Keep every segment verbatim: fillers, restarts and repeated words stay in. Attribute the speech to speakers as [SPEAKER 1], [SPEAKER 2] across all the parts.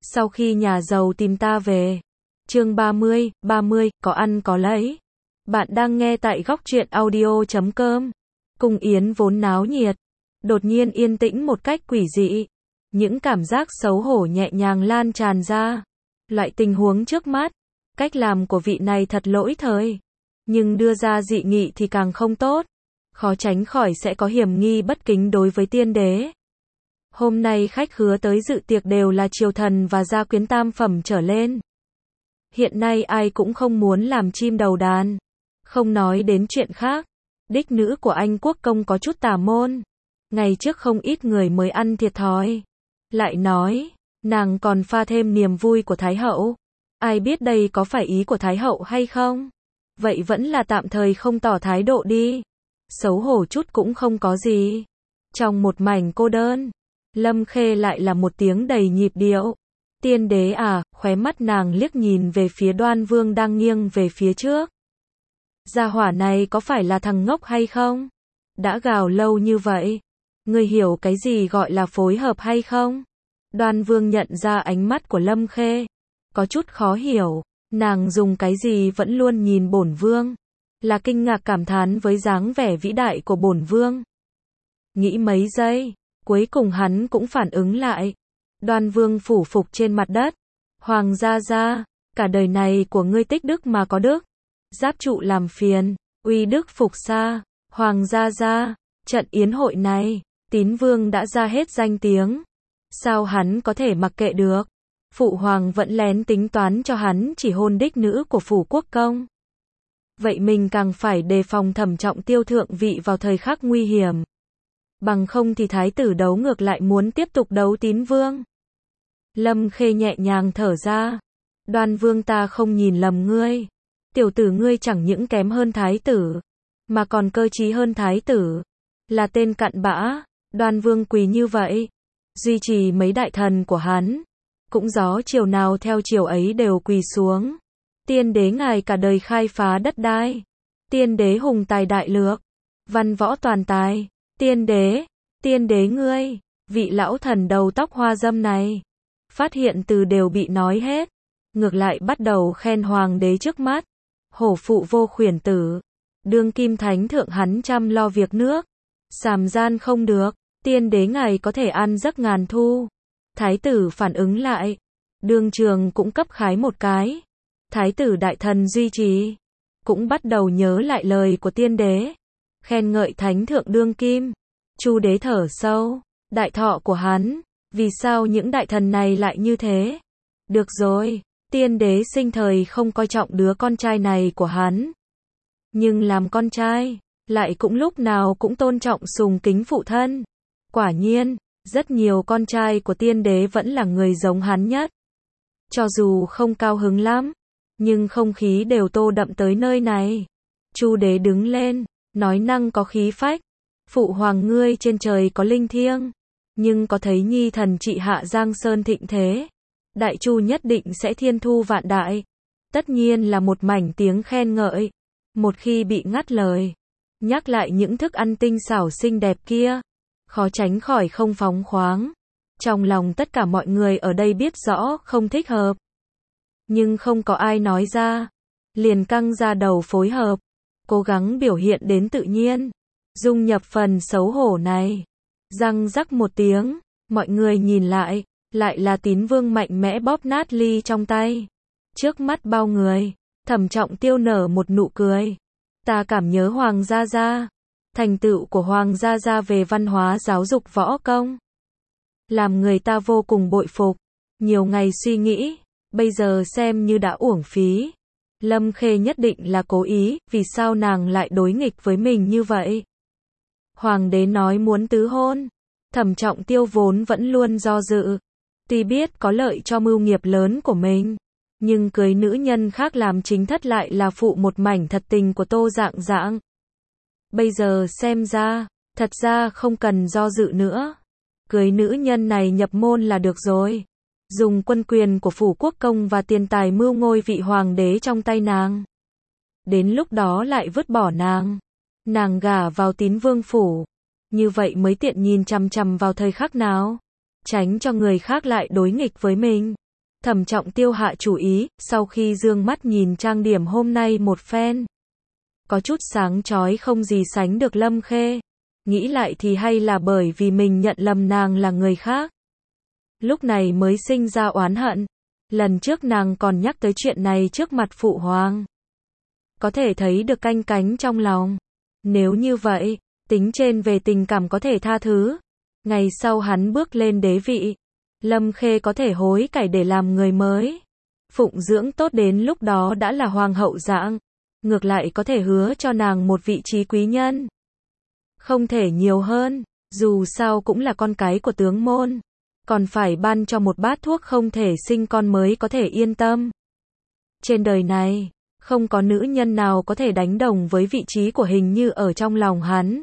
[SPEAKER 1] Sau khi nhà giàu tìm ta về. Chương ba mươi, ba mươi, có ăn có lấy. Bạn đang nghe tại góc truyện audio chấm com. Cung yến vốn náo nhiệt, đột nhiên yên tĩnh một cách quỷ dị. Những cảm giác xấu hổ nhẹ nhàng lan tràn ra. Loại tình huống trước mắt, cách làm của vị này thật lỗi thời. Nhưng đưa ra dị nghị thì càng không tốt. Khó tránh khỏi sẽ có hiểm nghi bất kính đối với tiên đế. Hôm nay khách khứa tới dự tiệc đều là triều thần và gia quyến tam phẩm trở lên. Hiện nay ai cũng không muốn làm chim đầu đàn. Không nói đến chuyện khác, đích nữ của anh quốc công có chút tà môn. Ngày trước không ít người mới ăn thiệt thòi. Lại nói, nàng còn pha thêm niềm vui của Thái hậu. Ai biết đây có phải ý của Thái hậu hay không? Vậy vẫn là tạm thời không tỏ thái độ đi. Xấu hổ chút cũng không có gì. Trong một mảnh cô đơn, Lâm Khê lại là một tiếng đầy nhịp điệu. Tiên đế à, khóe mắt nàng liếc nhìn về phía Đoan Vương đang nghiêng về phía trước. Gia hỏa này có phải là thằng ngốc hay không? Đã gào lâu như vậy. Ngươi hiểu cái gì gọi là phối hợp hay không? Đoan Vương nhận ra ánh mắt của Lâm Khê. Có chút khó hiểu. Nàng dùng cái gì vẫn luôn nhìn bổn vương. Là kinh ngạc cảm thán với dáng vẻ vĩ đại của bổn vương. Nghĩ mấy giây, cuối cùng hắn cũng phản ứng lại. Đoan Vương phủ phục trên mặt đất. Hoàng gia gia, cả đời này của ngươi tích đức mà có đức. Giáp trụ làm phiền, uy đức phục xa. Hoàng gia gia, trận yến hội này, Tín Vương đã ra hết danh tiếng. Sao hắn có thể mặc kệ được? Phụ hoàng vẫn lén tính toán cho hắn chỉ hôn đích nữ của phủ quốc công. Vậy mình càng phải đề phòng Thẩm Trọng Tiêu thượng vị vào thời khắc nguy hiểm. Bằng không thì thái tử đấu ngược lại muốn tiếp tục đấu Tín Vương. Lâm Khê nhẹ nhàng thở ra. Đoan Vương ta không nhìn lầm ngươi. Tiểu tử ngươi chẳng những kém hơn thái tử, mà còn cơ trí hơn thái tử. Là tên cặn bã. Đoan Vương quỳ như vậy, duy trì mấy đại thần của hắn. Cũng gió chiều nào theo chiều ấy đều quỳ xuống. Tiên đế ngài cả đời khai phá đất đai. Tiên đế hùng tài đại lược. Văn võ toàn tài. Tiên đế, tiên đế ngươi, vị lão thần đầu tóc hoa dâm này. Phát hiện từ đều bị nói hết. Ngược lại bắt đầu khen hoàng đế trước mắt. Hổ phụ vô khuyển tử. Đương kim thánh thượng hắn chăm lo việc nước. Sàm gian không được. Tiên đế ngài có thể ăn giấc ngàn thu. Thái tử phản ứng lại. Đương trường cũng cấp khái một cái. Thái tử đại thần duy trì. Cũng bắt đầu nhớ lại lời của tiên đế. Khen ngợi thánh thượng đương kim. Chu đế thở sâu. Đại thọ của hắn. Vì sao những đại thần này lại như thế? Được rồi. Tiên đế sinh thời không coi trọng đứa con trai này của hắn. Nhưng làm con trai, lại cũng lúc nào cũng tôn trọng sùng kính phụ thân. Quả nhiên, rất nhiều con trai của tiên đế vẫn là người giống hắn nhất. Cho dù không cao hứng lắm, nhưng không khí đều tô đậm tới nơi này. Chu đế đứng lên, nói năng có khí phách. Phụ hoàng ngươi trên trời có linh thiêng, nhưng có thấy nhi thần trị hạ Giang Sơn thịnh thế. Đại Chu nhất định sẽ thiên thu vạn đại. Tất nhiên là một mảnh tiếng khen ngợi. Một khi bị ngắt lời, nhắc lại những thức ăn tinh xảo xinh đẹp kia, khó tránh khỏi không phóng khoáng. Trong lòng tất cả mọi người ở đây biết rõ không thích hợp. Nhưng không có ai nói ra. Liền căng ra đầu phối hợp. Cố gắng biểu hiện đến tự nhiên. Dung nhập phần xấu hổ này. Răng rắc một tiếng. Mọi người nhìn lại. Lại là Tín Vương mạnh mẽ bóp nát ly trong tay. Trước mắt bao người. Thẩm Trọng Tiêu nở một nụ cười. Ta cảm nhớ Hoàng gia gia. Thành tựu của Hoàng gia gia về văn hóa giáo dục võ công. Làm người ta vô cùng bội phục. Nhiều ngày suy nghĩ. Bây giờ xem như đã uổng phí. Lâm Khê nhất định là cố ý. Vì sao nàng lại đối nghịch với mình như vậy? Hoàng đế nói muốn tứ hôn. Thẩm Trọng Tiêu vốn vẫn luôn do dự. Tuy biết có lợi cho mưu nghiệp lớn của mình, nhưng cưới nữ nhân khác làm chính thất lại là phụ một mảnh thật tình của Tô Dạng Dạng. Bây giờ xem ra, thật ra không cần do dự nữa. Cưới nữ nhân này nhập môn là được rồi. Dùng quân quyền của phủ quốc công và tiền tài mưu ngôi vị hoàng đế trong tay nàng. Đến lúc đó lại vứt bỏ nàng. Nàng gả vào Tín Vương phủ. Như vậy mới tiện nhìn chằm chằm vào thời khắc nào. Tránh cho người khác lại đối nghịch với mình. Thẩm Trọng Tiêu hạ chủ ý, sau khi dương mắt nhìn trang điểm hôm nay một phen. Có chút sáng chói không gì sánh được Lâm Khê. Nghĩ lại thì hay là bởi vì mình nhận lầm nàng là người khác. Lúc này mới sinh ra oán hận. Lần trước nàng còn nhắc tới chuyện này trước mặt phụ hoàng. Có thể thấy được canh cánh trong lòng. Nếu như vậy, tính trên về tình cảm có thể tha thứ. Ngày sau hắn bước lên đế vị, Lâm Khê có thể hối cải để làm người mới. Phụng dưỡng tốt đến lúc đó đã là hoàng hậu dạng. Ngược lại có thể hứa cho nàng một vị trí quý nhân. Không thể nhiều hơn, dù sao cũng là con cái của tướng môn. Còn phải ban cho một bát thuốc không thể sinh con mới có thể yên tâm. Trên đời này, không có nữ nhân nào có thể đánh đồng với vị trí của Hình Như ở trong lòng hắn.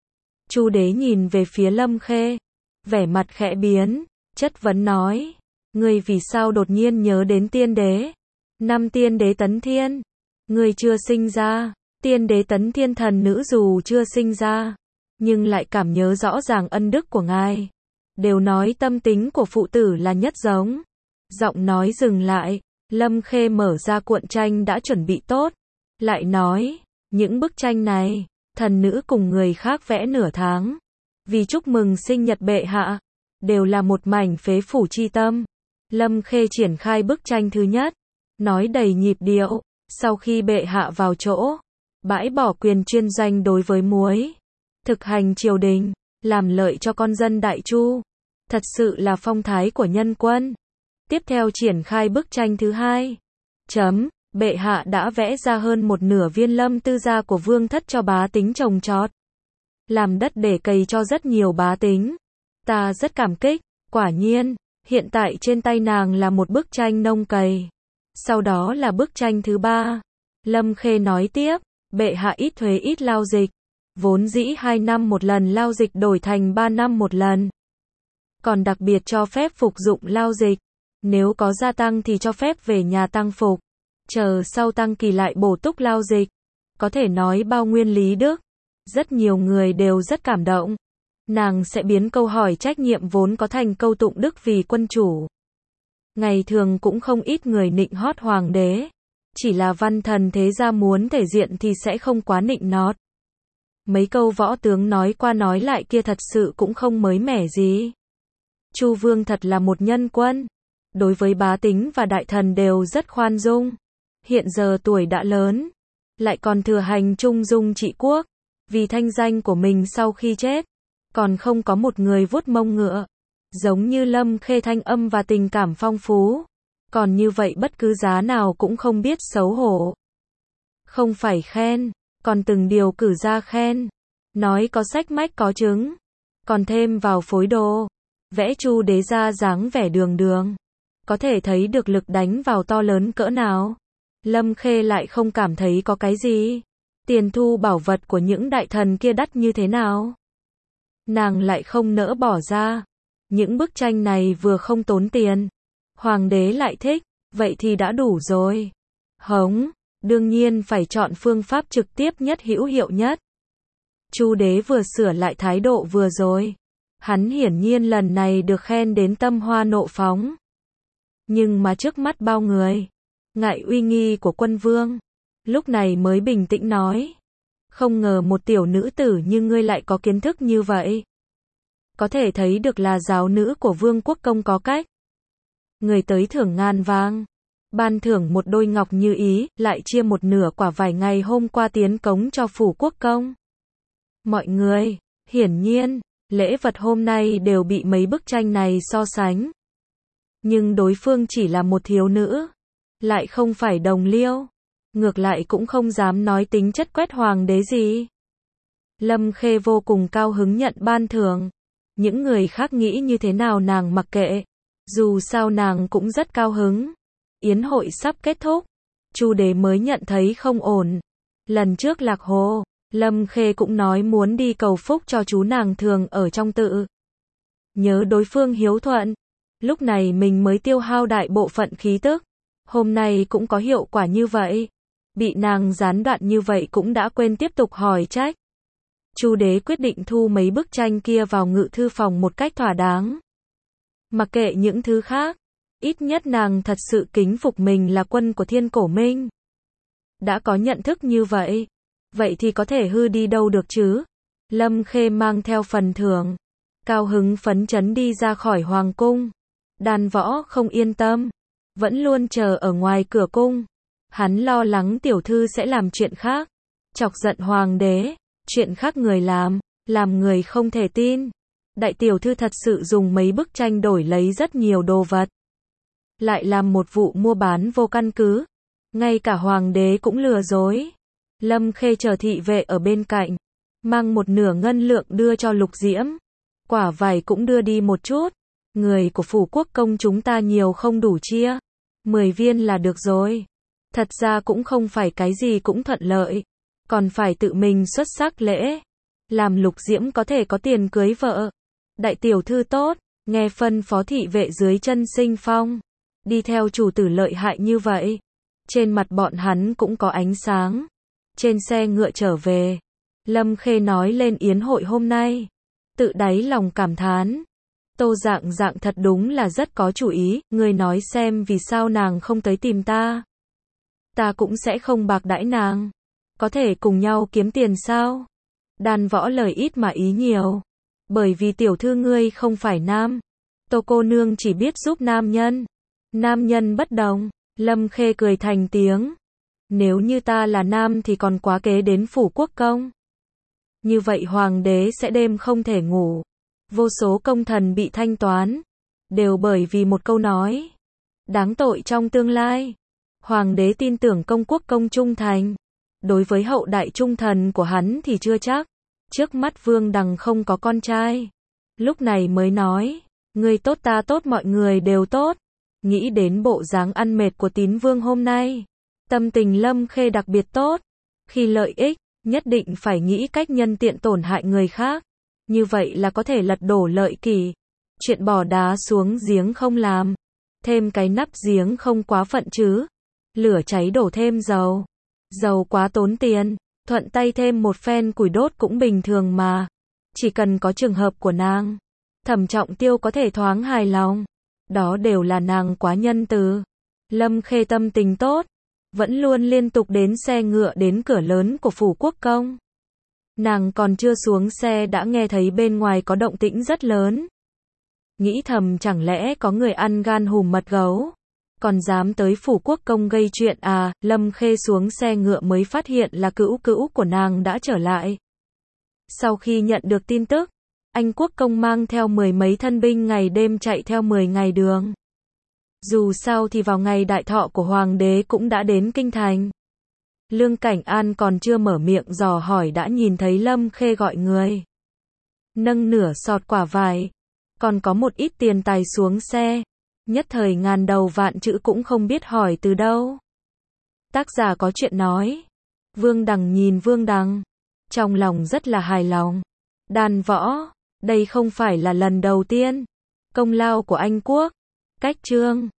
[SPEAKER 1] Chu đế nhìn về phía Lâm Khê, vẻ mặt khẽ biến, chất vấn nói, ngươi vì sao đột nhiên nhớ đến tiên đế? Năm tiên đế tấn thiên, ngươi chưa sinh ra, tiên đế tấn thiên thần nữ dù chưa sinh ra, nhưng lại cảm nhớ rõ ràng ân đức của ngài. Đều nói tâm tính của phụ tử là nhất giống. Giọng nói dừng lại, Lâm Khê mở ra cuộn tranh đã chuẩn bị tốt, lại nói, những bức tranh này, thần nữ cùng người khác vẽ nửa tháng, vì chúc mừng sinh nhật bệ hạ, đều là một mảnh phế phủ chi tâm. Lâm Khê triển khai bức tranh thứ nhất, nói đầy nhịp điệu, sau khi bệ hạ vào chỗ, bãi bỏ quyền chuyên doanh đối với muối, thực hành triều đình, làm lợi cho con dân Đại Chu, thật sự là phong thái của nhân quân. Tiếp theo triển khai bức tranh thứ hai. Chấm, bệ hạ đã vẽ ra hơn một nửa viên lâm tư gia của vương thất cho bá tính trồng trọt. Làm đất để cày cho rất nhiều bá tính. Ta rất cảm kích, quả nhiên, hiện tại trên tay nàng là một bức tranh nông cày. Sau đó là bức tranh thứ ba. Lâm Khê nói tiếp, bệ hạ ít thuế ít lao dịch. Vốn dĩ hai năm một lần lao dịch đổi thành ba năm một lần. Còn đặc biệt cho phép phục dụng lao dịch. Nếu có gia tăng thì cho phép về nhà tăng phục. Chờ sau tăng kỳ lại bổ túc lao dịch. Có thể nói bao nguyên lý đức. Rất nhiều người đều rất cảm động. Nàng sẽ biến câu hỏi trách nhiệm vốn có thành câu tụng đức vì quân chủ. Ngày thường cũng không ít người nịnh hót hoàng đế. Chỉ là văn thần thế gia muốn thể diện thì sẽ không quá nịnh nót. Mấy câu võ tướng nói qua nói lại kia thật sự cũng không mới mẻ gì. Chu Vương thật là một nhân quân. Đối với bá tính và đại thần đều rất khoan dung. Hiện giờ tuổi đã lớn, lại còn thừa hành trung dung trị quốc. Vì thanh danh của mình sau khi chết, còn không có một người vuốt mông ngựa. Giống như Lâm Khê thanh âm và tình cảm phong phú. Còn như vậy bất cứ giá nào cũng không biết xấu hổ. Không phải khen, còn từng điều cử ra khen. Nói có sách mách có chứng. Còn thêm vào phối đồ. Vẽ Chu đế ra dáng vẻ đường đường. Có thể thấy được lực đánh vào to lớn cỡ nào. Lâm Khê lại không cảm thấy có cái gì. Tiền thu bảo vật của những đại thần kia đắt như thế nào. Nàng lại không nỡ bỏ ra. Những bức tranh này vừa không tốn tiền. Hoàng đế lại thích, vậy thì đã đủ rồi. Hống, đương nhiên phải chọn phương pháp trực tiếp nhất hữu hiệu nhất. Chu đế vừa sửa lại thái độ vừa rồi. Hắn hiển nhiên lần này được khen đến tâm hoa nộ phóng. Nhưng mà trước mắt bao người, ngại uy nghi của quân vương, lúc này mới bình tĩnh nói. Không ngờ một tiểu nữ tử như ngươi lại có kiến thức như vậy. Có thể thấy được là giáo nữ của Vương Quốc Công có cách. Người tới thưởng ngàn vàng, ban thưởng một đôi ngọc như ý, lại chia một nửa quả vải ngày hôm qua tiến cống cho phủ quốc công. Mọi người, hiển nhiên, lễ vật hôm nay đều bị mấy bức tranh này so sánh. Nhưng đối phương chỉ là một thiếu nữ, lại không phải đồng liêu, ngược lại cũng không dám nói tính chất quét hoàng đế gì. Lâm Khê vô cùng cao hứng nhận ban thưởng. Những người khác nghĩ như thế nào nàng mặc kệ. Dù sao nàng cũng rất cao hứng. Yến hội sắp kết thúc. Chu đế mới nhận thấy không ổn. Lần trước lạc hồ, Lâm Khê cũng nói muốn đi cầu phúc cho chú nàng thường ở trong tự. Nhớ đối phương hiếu thuận. Lúc này mình mới tiêu hao đại bộ phận khí tức. Hôm nay cũng có hiệu quả như vậy. Bị nàng gián đoạn như vậy cũng đã quên tiếp tục hỏi trách. Chu đế quyết định thu mấy bức tranh kia vào ngự thư phòng một cách thỏa đáng. Mặc kệ những thứ khác, Ít nhất nàng thật sự kính phục mình là quân của Thiên Cổ Minh. Đã có nhận thức như vậy, vậy thì có thể hư đi đâu được chứ? Lâm Khê mang theo phần thưởng, cao hứng phấn chấn đi ra khỏi hoàng cung. Đàn Võ không yên tâm, vẫn luôn chờ ở ngoài cửa cung. Hắn lo lắng tiểu thư sẽ làm chuyện khác, chọc giận hoàng đế, chuyện khác người làm, làm người không thể tin. Đại tiểu thư thật sự dùng mấy bức tranh đổi lấy rất nhiều đồ vật, lại làm một vụ mua bán vô căn cứ, ngay cả hoàng đế cũng lừa dối. Lâm Khê chờ thị vệ ở bên cạnh, mang một nửa ngân lượng đưa cho Lục Diễm. Quả vải cũng đưa đi một chút, người của phủ quốc công chúng ta nhiều không đủ chia, mười viên là được rồi. Thật ra cũng không phải cái gì cũng thuận lợi, còn phải tự mình xuất sắc lễ, làm Lục Diễm có thể có tiền cưới vợ. Đại tiểu thư tốt, nghe phân phó thị vệ dưới chân Sinh Phong, đi theo chủ tử lợi hại như vậy. Trên mặt bọn hắn cũng có ánh sáng. Trên xe ngựa trở về, Lâm Khê nói lên yến hội hôm nay, tự đáy lòng cảm thán. Tô Dạng Dạng thật đúng là rất có chủ ý, ngươi nói xem vì sao nàng không tới tìm ta. Ta cũng sẽ không bạc đãi nàng. Có thể cùng nhau kiếm tiền sao? Đàn Võ lời ít mà ý nhiều. Bởi vì tiểu thư ngươi không phải nam. Tô cô nương chỉ biết giúp nam nhân. Nam nhân bất đồng. Lâm Khê cười thành tiếng. Nếu như ta là nam thì còn quá kế đến phủ quốc công. Như vậy hoàng đế sẽ đêm không thể ngủ. Vô số công thần bị thanh toán, đều bởi vì một câu nói. Đáng tội trong tương lai. Hoàng đế tin tưởng công quốc công trung thành. Đối với hậu đại trung thần của hắn thì chưa chắc. Trước mắt Vương Đằng không có con trai. Lúc này mới nói, người tốt ta tốt mọi người đều tốt. Nghĩ đến bộ dáng ăn mệt của Tín Vương hôm nay, tâm tình Lâm Khê đặc biệt tốt. Khi lợi ích, nhất định phải nghĩ cách nhân tiện tổn hại người khác. Như vậy là có thể lật đổ lợi kỷ. Chuyện bỏ đá xuống giếng không làm, thêm cái nắp giếng không quá phận chứ. Lửa cháy đổ thêm dầu, dầu quá tốn tiền, thuận tay thêm một phen củi đốt cũng bình thường mà. Chỉ cần có trường hợp của nàng, Thẩm Trọng Tiêu có thể thoáng hài lòng. Đó đều là nàng quá nhân từ. Lâm Khê tâm tình tốt, vẫn luôn liên tục đến xe ngựa đến cửa lớn của phủ quốc công. Nàng còn chưa xuống xe đã nghe thấy bên ngoài có động tĩnh rất lớn. Nghĩ thầm chẳng lẽ có người ăn gan hùm mật gấu, còn dám tới phủ quốc công gây chuyện à. Lâm Khê xuống xe ngựa mới phát hiện là cữu cữu của nàng đã trở lại. Sau khi nhận được tin tức, anh quốc công mang theo mười mấy thân binh ngày đêm chạy theo mười ngày đường. Dù sao thì vào ngày đại thọ của hoàng đế cũng đã đến kinh thành. Lương Cảnh An còn chưa mở miệng dò hỏi đã nhìn thấy Lâm Khê gọi người. Nâng nửa sọt quả vải, còn có một ít tiền tài xuống xe. Nhất thời ngàn đầu vạn chữ cũng không biết hỏi từ đâu. Tác giả có chuyện nói. Vương Đằng nhìn Vương Đằng, trong lòng rất là hài lòng. Đàn Võ, đây không phải là lần đầu tiên. Công lao của Anh quốc. Cách chương